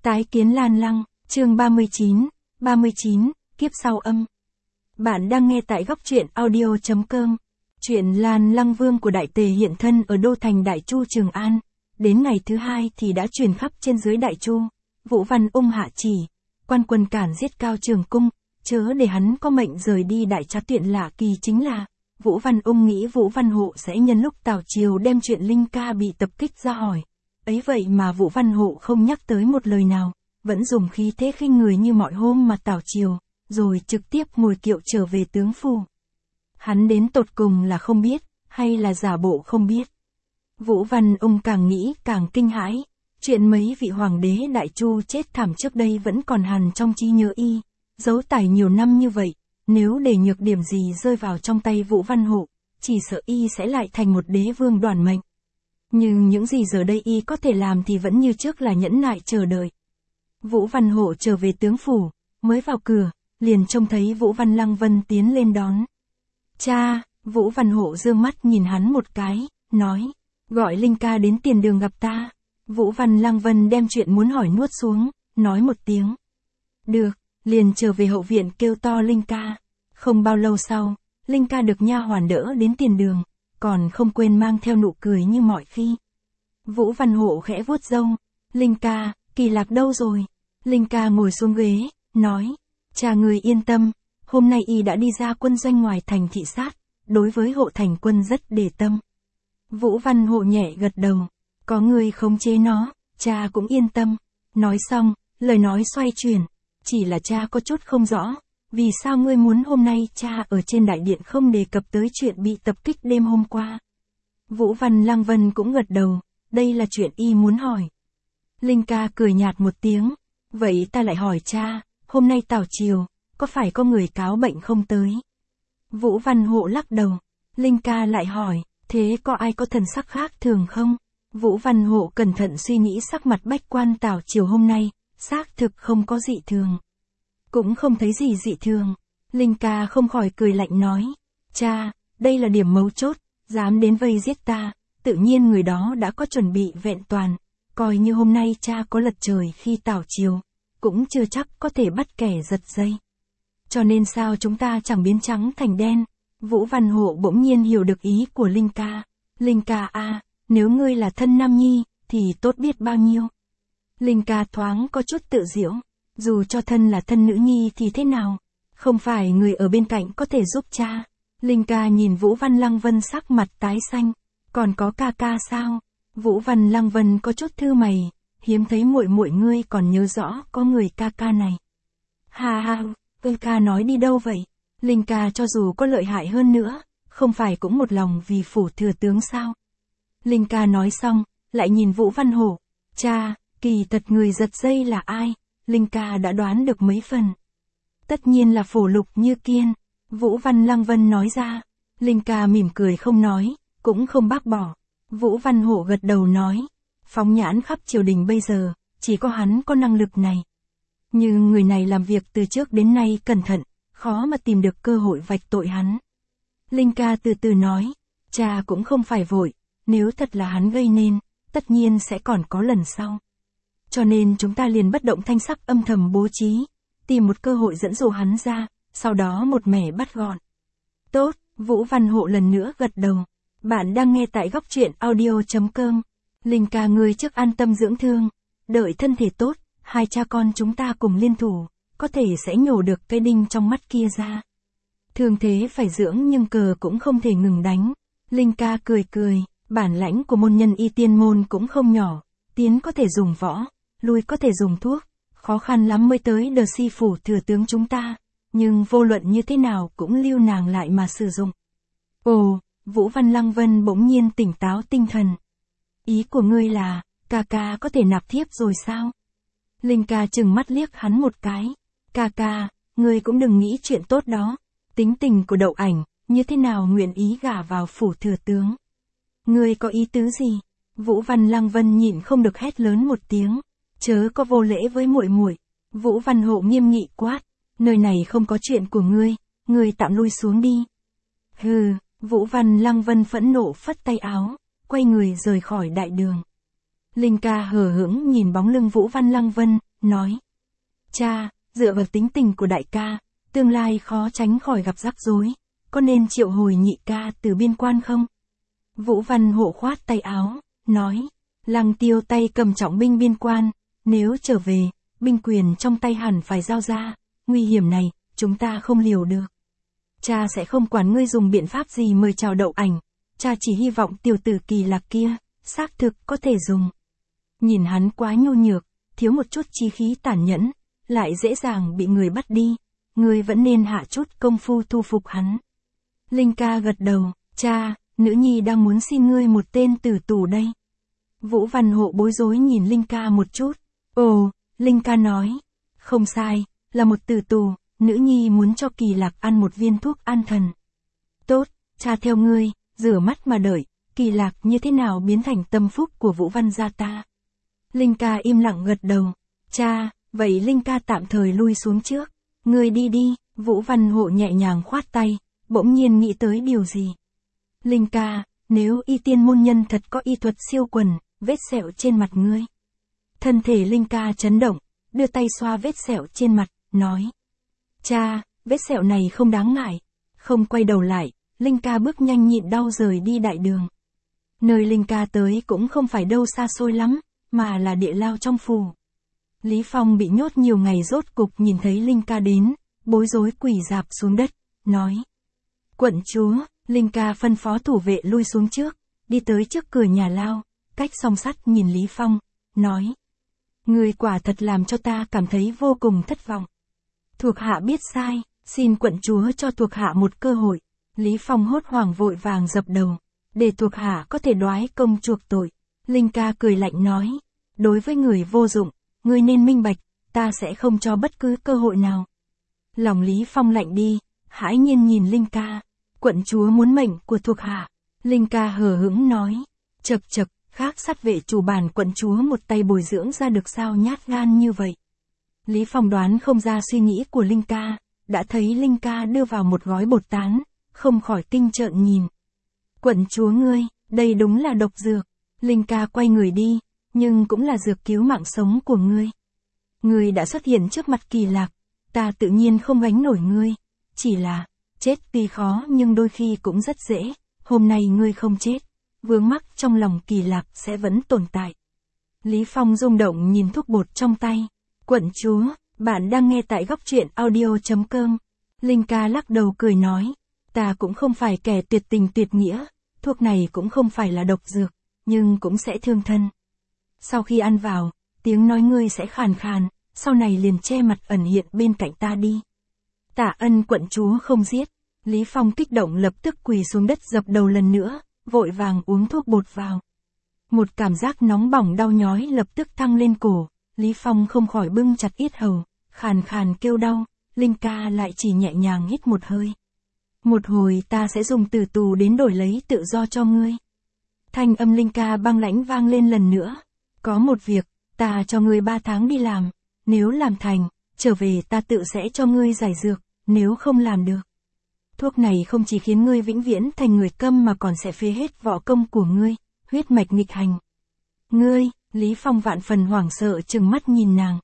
Tái kiến Lan Lăng, chương 39, kiếp sau âm. Bạn đang nghe tại góc truyện audio.com. Chuyện Lan Lăng Vương của Đại Tề hiện thân ở đô thành Đại Chu Trường An. Đến ngày thứ hai thì đã truyền khắp trên dưới Đại Chu. Vũ Văn Ung hạ chỉ, quan quân cản giết Cao Trường Cung, chớ để hắn có mệnh rời đi. Đại trá tuyệt lạ kỳ chính là, Vũ Văn Ung nghĩ Vũ Văn Hộ sẽ nhân lúc Tào Triều đem chuyện Linh Ca bị tập kích ra hỏi. Ấy vậy mà Vũ Văn Hộ không nhắc tới một lời nào, vẫn dùng khí thế khinh người như mọi hôm mà Tào Triều, rồi trực tiếp ngồi kiệu trở về tướng phủ. Hắn đến tột cùng là không biết, hay là giả bộ không biết. Vũ Văn Ung càng nghĩ càng kinh hãi, chuyện mấy vị hoàng đế Đại Chu chết thảm trước đây vẫn còn hằn trong trí nhớ y, giấu tải nhiều năm như vậy, nếu để nhược điểm gì rơi vào trong tay Vũ Văn Hộ, chỉ sợ y sẽ lại thành một đế vương đoản mệnh. Nhưng những gì giờ đây y có thể làm thì vẫn như trước là nhẫn nại chờ đợi. Vũ Văn Hộ trở về tướng phủ, mới vào cửa, liền trông thấy Vũ Văn Lăng Vân tiến lên đón. Cha, Vũ Văn Hộ dương mắt nhìn hắn một cái, nói, gọi Linh Ca đến tiền đường gặp ta. Vũ Văn Lăng Vân đem chuyện muốn hỏi nuốt xuống, nói một tiếng. Được, liền trở về hậu viện kêu to Linh Ca. Không bao lâu sau, Linh Ca được nha hoàn đỡ đến tiền đường, còn không quên mang theo nụ cười như mọi khi. Vũ Văn Hộ khẽ vuốt râu, Linh Ca, Kỳ Lạc đâu rồi? Linh Ca ngồi xuống ghế, nói, cha người yên tâm, hôm nay y đã đi ra quân doanh ngoài thành thị sát, đối với Hộ thành quân rất để tâm. Vũ Văn Hộ nhẹ gật đầu, có người khống chế nó, cha cũng yên tâm. Nói xong, lời nói xoay chuyển, chỉ là cha có chút không rõ, vì sao ngươi muốn hôm nay cha ở trên đại điện không đề cập tới chuyện bị tập kích đêm hôm qua. Vũ Văn Lăng Vân cũng gật đầu, đây là chuyện y muốn hỏi. Linh Ca cười nhạt một tiếng, vậy ta lại hỏi cha, hôm nay Tào Triều, có phải có người cáo bệnh không tới? Vũ Văn Hộ lắc đầu, Linh Ca lại hỏi, thế có ai có thần sắc khác thường không? Vũ Văn Hộ cẩn thận suy nghĩ sắc mặt bách quan Tào Triều hôm nay, xác thực không có dị thường. Cũng không thấy gì dị thường. Linh Ca không khỏi cười lạnh nói, cha, đây là điểm mấu chốt, dám đến vây giết ta, tự nhiên người đó đã có chuẩn bị vẹn toàn, coi như hôm nay cha có lật trời khi Tào Triều, cũng chưa chắc có thể bắt kẻ giật dây. Cho nên sao chúng ta chẳng biến trắng thành đen? Vũ Văn Hộ bỗng nhiên hiểu được ý của Linh Ca. Linh Ca à, nếu ngươi là thân nam nhi, thì tốt biết bao nhiêu. Linh Ca thoáng có chút tự giễu, dù cho thân là thân nữ nhi thì thế nào, không phải người ở bên cạnh có thể giúp cha. Linh Ca nhìn Vũ Văn Lăng Vân sắc mặt tái xanh, còn có ca ca sao? Vũ Văn Lăng Vân có chút thư mày, hiếm thấy muội muội ngươi còn nhớ rõ có người ca ca này. Ha ha, ca nói đi đâu vậy? Linh Ca cho dù có lợi hại hơn nữa, không phải cũng một lòng vì phủ thừa tướng sao? Linh Ca nói xong, lại nhìn Vũ Văn Hổ, cha, kỳ thật người giật dây là ai? Linh Ca đã đoán được mấy phần. Tất nhiên là Phổ Lục Như Kiên. Vũ Văn Lăng Vân nói ra. Linh Ca mỉm cười không nói, cũng không bác bỏ. Vũ Văn Hộ gật đầu nói, phóng nhãn khắp triều đình bây giờ, chỉ có hắn có năng lực này. Nhưng người này làm việc từ trước đến nay cẩn thận, khó mà tìm được cơ hội vạch tội hắn. Linh Ca từ từ nói, cha cũng không phải vội, nếu thật là hắn gây nên, tất nhiên sẽ còn có lần sau. Cho nên chúng ta liền bất động thanh sắc âm thầm bố trí, tìm một cơ hội dẫn dụ hắn ra, sau đó một mẻ bắt gọn. Tốt, Vũ Văn Hộ lần nữa gật đầu. Bạn đang nghe tại góc truyện audio.com. Linh Ca ngươi trước an tâm dưỡng thương, đợi thân thể tốt, hai cha con chúng ta cùng liên thủ, có thể sẽ nhổ được cái đinh trong mắt kia ra. Thương thế phải dưỡng nhưng cờ cũng không thể ngừng đánh. Linh Ca cười cười, bản lãnh của môn nhân y tiên môn cũng không nhỏ, tiến có thể dùng võ, lui có thể dùng thuốc, khó khăn lắm mới tới Đờ Si phủ thừa tướng chúng ta, nhưng vô luận như thế nào cũng lưu nàng lại mà sử dụng. Ồ, Vũ Văn Lăng Vân bỗng nhiên tỉnh táo tinh thần. Ý của ngươi là, ca ca có thể nạp thiếp rồi sao? Linh Ca chừng mắt liếc hắn một cái. Ca ca, ngươi cũng đừng nghĩ chuyện tốt đó. Tính tình của Đậu Ảnh, như thế nào nguyện ý gả vào phủ thừa tướng? Ngươi có ý tứ gì? Vũ Văn Lăng Vân nhịn không được hét lớn một tiếng. Chớ có vô lễ với muội muội. Vũ Văn Hộ nghiêm nghị quát, nơi này không có chuyện của ngươi tạm lui xuống đi. Hừ, Vũ Văn Lăng Vân phẫn nộ phất tay áo, quay người rời khỏi đại đường. Linh Ca hờ hững nhìn bóng lưng Vũ Văn Lăng Vân, nói. Cha, dựa vào tính tình của đại ca, tương lai khó tránh khỏi gặp rắc rối, có nên triệu hồi nhị ca từ biên quan không? Vũ Văn Hộ khoát tay áo, nói. Lăng Tiêu tay cầm trọng binh biên quan, nếu trở về, binh quyền trong tay hẳn phải giao ra, nguy hiểm này, chúng ta không liều được. Cha sẽ không quản ngươi dùng biện pháp gì mời chào Đậu Ảnh, cha chỉ hy vọng tiểu tử Kỳ Lạc kia, xác thực có thể dùng. Nhìn hắn quá nhu nhược, thiếu một chút chí khí tàn nhẫn, lại dễ dàng bị người bắt đi, ngươi vẫn nên hạ chút công phu thu phục hắn. Linh ca gật đầu, cha, nữ nhi đang muốn xin ngươi một tên tử tù đây. Vũ Văn Hộ bối rối nhìn Linh ca một chút. Ồ, Linh ca nói. Không sai, là một tử tù, nữ nhi muốn cho Kỳ Lạc ăn một viên thuốc an thần. Tốt, cha theo ngươi, rửa mắt mà đợi, Kỳ Lạc như thế nào biến thành tâm phúc của Vũ Văn gia ta. Linh ca im lặng gật đầu. Cha, vậy Linh ca tạm thời lui xuống trước. Ngươi đi đi, Vũ Văn Hộ nhẹ nhàng khoát tay, bỗng nhiên nghĩ tới điều gì. Linh ca, nếu y tiên môn nhân thật có y thuật siêu quần, vết sẹo trên mặt ngươi. Thân thể Linh ca chấn động, đưa tay xoa vết sẹo trên mặt, nói. Cha, vết sẹo này không đáng ngại. Không quay đầu lại, Linh ca bước nhanh nhịn đau rời đi đại đường. Nơi Linh ca tới cũng không phải đâu xa xôi lắm, mà là địa lao trong phủ. Lý Phong bị nhốt nhiều ngày rốt cục nhìn thấy Linh ca đến, bối rối quỳ rạp xuống đất, nói. Quận chúa, Linh ca phân phó thủ vệ lui xuống trước, đi tới trước cửa nhà lao, cách song sắt nhìn Lý Phong, nói. Người quả thật làm cho ta cảm thấy vô cùng thất vọng. Thuộc hạ biết sai, xin quận chúa cho thuộc hạ một cơ hội. Lý Phong hốt hoảng vội vàng dập đầu, để thuộc hạ có thể đoái công chuộc tội. Linh ca cười lạnh nói, đối với người vô dụng, ngươi nên minh bạch, ta sẽ không cho bất cứ cơ hội nào. Lòng Lý Phong lạnh đi, hãi nhiên nhìn Linh ca, quận chúa muốn mệnh của thuộc hạ. Linh ca hờ hững nói, chậc chậc, khác sát vệ chủ bản quận chúa một tay bồi dưỡng ra được sao nhát gan như vậy. Lý Phong đoán không ra suy nghĩ của Linh ca, đã thấy Linh ca đưa vào một gói bột tán, không khỏi kinh trợn nhìn. Quận chúa ngươi, đây đúng là độc dược. Linh ca quay người đi, nhưng cũng là dược cứu mạng sống của ngươi. Ngươi đã xuất hiện trước mặt Kỳ Lạc, ta tự nhiên không gánh nổi ngươi. Chỉ là, chết tuy khó nhưng đôi khi cũng rất dễ, hôm nay ngươi không chết, vướng mắc trong lòng Kỳ Lạc sẽ vẫn tồn tại. Lý Phong rung động nhìn thuốc bột trong tay. Quận chúa, bạn đang nghe tại góc truyện audio.com. Linh ca lắc đầu cười nói, ta cũng không phải kẻ tuyệt tình tuyệt nghĩa, thuốc này cũng không phải là độc dược, nhưng cũng sẽ thương thân. Sau khi ăn vào, tiếng nói ngươi sẽ khàn khàn, sau này liền che mặt ẩn hiện bên cạnh ta đi. Tạ ân quận chúa không giết. Lý Phong kích động lập tức quỳ xuống đất dập đầu lần nữa, vội vàng uống thuốc bột vào. Một cảm giác nóng bỏng đau nhói lập tức thăng lên cổ, Lý Phong không khỏi bưng chặt yết hầu, khàn khàn kêu đau, Linh ca lại chỉ nhẹ nhàng hít một hơi. Một hồi ta sẽ dùng tử tù đến đổi lấy tự do cho ngươi. Thanh âm Linh ca băng lãnh vang lên lần nữa. Có một việc, ta cho ngươi 3 tháng đi làm, nếu làm thành, trở về ta tự sẽ cho ngươi giải dược, nếu không làm được. Thuốc này không chỉ khiến ngươi vĩnh viễn thành người câm mà còn sẽ phế hết võ công của ngươi, huyết mạch nghịch hành. Ngươi, Lý Phong vạn phần hoảng sợ trừng mắt nhìn nàng.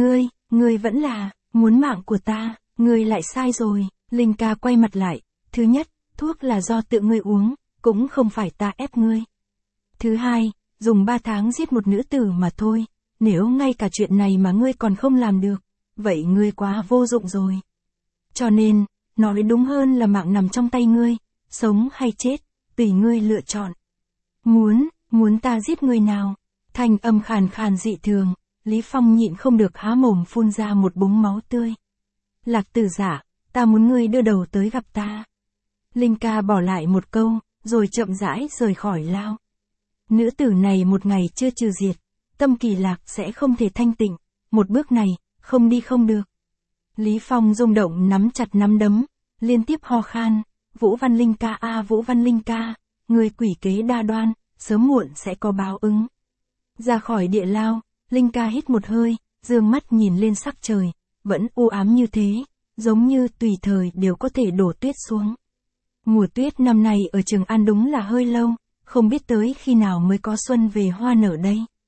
Ngươi vẫn là, muốn mạng của ta, ngươi lại sai rồi. Linh ca quay mặt lại, thứ nhất, thuốc là do tự ngươi uống, cũng không phải ta ép ngươi. Thứ hai, dùng 3 tháng giết một nữ tử mà thôi, nếu ngay cả chuyện này mà ngươi còn không làm được, vậy ngươi quá vô dụng rồi. Cho nên, nói đúng hơn là mạng nằm trong tay ngươi, sống hay chết, tùy ngươi lựa chọn. Muốn ta giết ngươi nào? Thanh âm khàn khàn dị thường, Lý Phong nhịn không được há mồm phun ra một búng máu tươi. Lạc Tử giả, ta muốn ngươi đưa đầu tới gặp ta. Linh ca bỏ lại một câu, rồi chậm rãi rời khỏi lao. Nữ tử này một ngày chưa trừ diệt, tâm Kỳ Lạc sẽ không thể thanh tịnh, một bước này, không đi không được. Lý Phong rung động nắm chặt nắm đấm, liên tiếp ho khan, Vũ Văn Linh ca a Vũ Văn Linh ca, người quỷ kế đa đoan, sớm muộn sẽ có báo ứng. Ra khỏi địa lao, Linh ca hít một hơi, dương mắt nhìn lên sắc trời, vẫn u ám như thế, giống như tùy thời đều có thể đổ tuyết xuống. Mùa tuyết năm nay ở Trường An đúng là hơi lâu, không biết tới khi nào mới có xuân về hoa nở đây.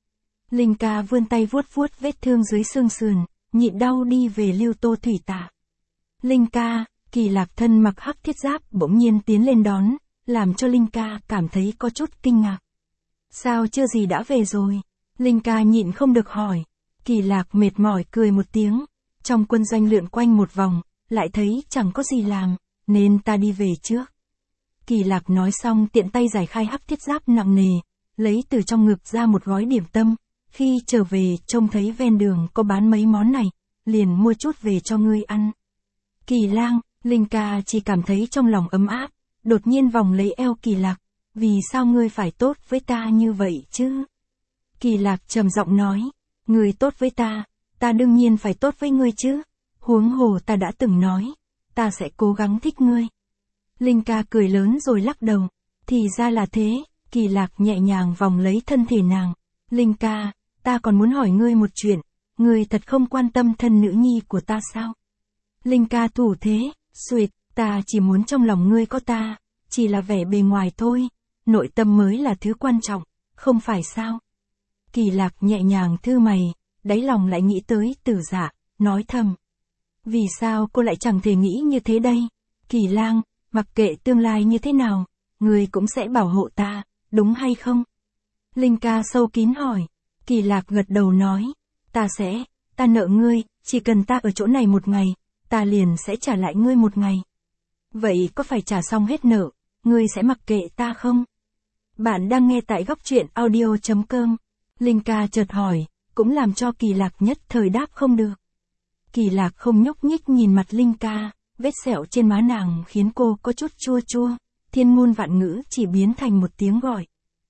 Linh ca vươn tay vuốt vuốt vết thương dưới xương sườn, nhịn đau đi về lưu tô thủy tạ. Linh ca, Kỳ Lạc thân mặc hắc thiết giáp bỗng nhiên tiến lên đón, làm cho Linh ca cảm thấy có chút kinh ngạc. Sao chưa gì đã về rồi? Linh ca nhịn không được hỏi. Kỳ Lạc mệt mỏi cười một tiếng. Trong quân doanh lượn quanh một vòng, lại thấy chẳng có gì làm, nên ta đi về trước. Kỳ Lạc nói xong tiện tay giải khai hắc thiết giáp nặng nề, lấy từ trong ngực ra một gói điểm tâm. Khi trở về trông thấy ven đường có bán mấy món này, liền mua chút về cho ngươi ăn. Kỳ Lang, Linh ca chỉ cảm thấy trong lòng ấm áp, đột nhiên vòng lấy eo Kỳ Lạc. Vì sao ngươi phải tốt với ta như vậy chứ? Kỳ Lạc trầm giọng nói, ngươi tốt với ta đương nhiên phải tốt với ngươi chứ. Huống hồ ta đã từng nói, ta sẽ cố gắng thích ngươi. Linh ca cười lớn rồi lắc đầu, thì ra là thế. Kỳ Lạc nhẹ nhàng vòng lấy thân thể nàng. Linh ca, ta còn muốn hỏi ngươi một chuyện, ngươi thật không quan tâm thân nữ nhi của ta sao? Linh ca thủ thế, xuệt, ta chỉ muốn trong lòng ngươi có ta, chỉ là vẻ bề ngoài thôi, nội tâm mới là thứ quan trọng, không phải sao? Kỳ Lạc nhẹ nhàng thư mày, đáy lòng lại nghĩ tới Tử Dạ, nói thầm. Vì sao cô lại chẳng thể nghĩ như thế đây? Kỳ Lang, mặc kệ tương lai như thế nào, ngươi cũng sẽ bảo hộ ta, đúng hay không? Linh ca sâu kín hỏi. Kỳ Lạc gật đầu nói, ta nợ ngươi, chỉ cần ta ở chỗ này một ngày, ta liền sẽ trả lại ngươi một ngày. Vậy có phải trả xong hết nợ, ngươi sẽ mặc kệ ta không? Bạn đang nghe tại góc truyện audio.com. Linh ca chợt hỏi, cũng làm cho Kỳ Lạc nhất thời đáp không được. Kỳ Lạc không nhúc nhích nhìn mặt Linh ca, vết sẹo trên má nàng khiến cô có chút chua chua, thiên ngôn vạn ngữ chỉ biến thành một tiếng gọi.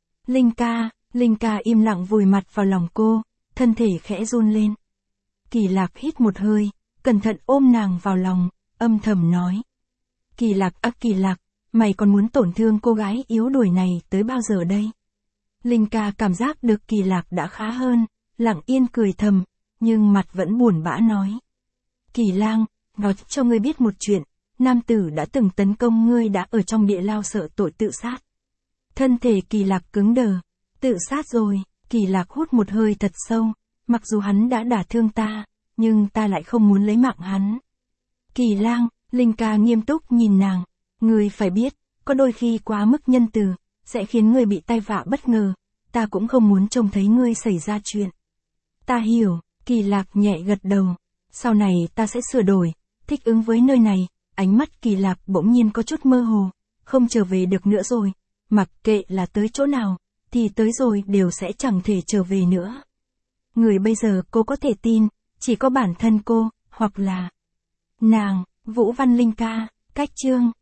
Linh ca im lặng vùi mặt vào lòng cô, thân thể khẽ run lên. Kỳ Lạc hít một hơi, cẩn thận ôm nàng vào lòng, âm thầm nói. Kỳ Lạc, mày còn muốn tổn thương cô gái yếu đuối này tới bao giờ đây? Linh ca cảm giác được Kỳ Lạc đã khá hơn, lặng yên cười thầm, nhưng mặt vẫn buồn bã nói. Kỳ Lang, nói cho ngươi biết một chuyện, nam tử đã từng tấn công ngươi đã ở trong địa lao sợ tội tự sát. Thân thể Kỳ Lạc cứng đờ, tự sát rồi. Kỳ Lạc hút một hơi thật sâu, mặc dù hắn đã đả thương ta, nhưng ta lại không muốn lấy mạng hắn. Kỳ Lang, Linh ca nghiêm túc nhìn nàng, ngươi phải biết, có đôi khi quá mức nhân từ, sẽ khiến ngươi bị tai vạ bất ngờ, ta cũng không muốn trông thấy ngươi xảy ra chuyện. Ta hiểu, Kỳ Lạc nhẹ gật đầu, sau này ta sẽ sửa đổi, thích ứng với nơi này. Ánh mắt Kỳ Lạc bỗng nhiên có chút mơ hồ, không trở về được nữa rồi, mặc kệ là tới chỗ nào, thì tới rồi đều sẽ chẳng thể trở về nữa. Người bây giờ cô có thể tin, chỉ có bản thân cô, hoặc là nàng. Vũ Văn Linh ca, cách chương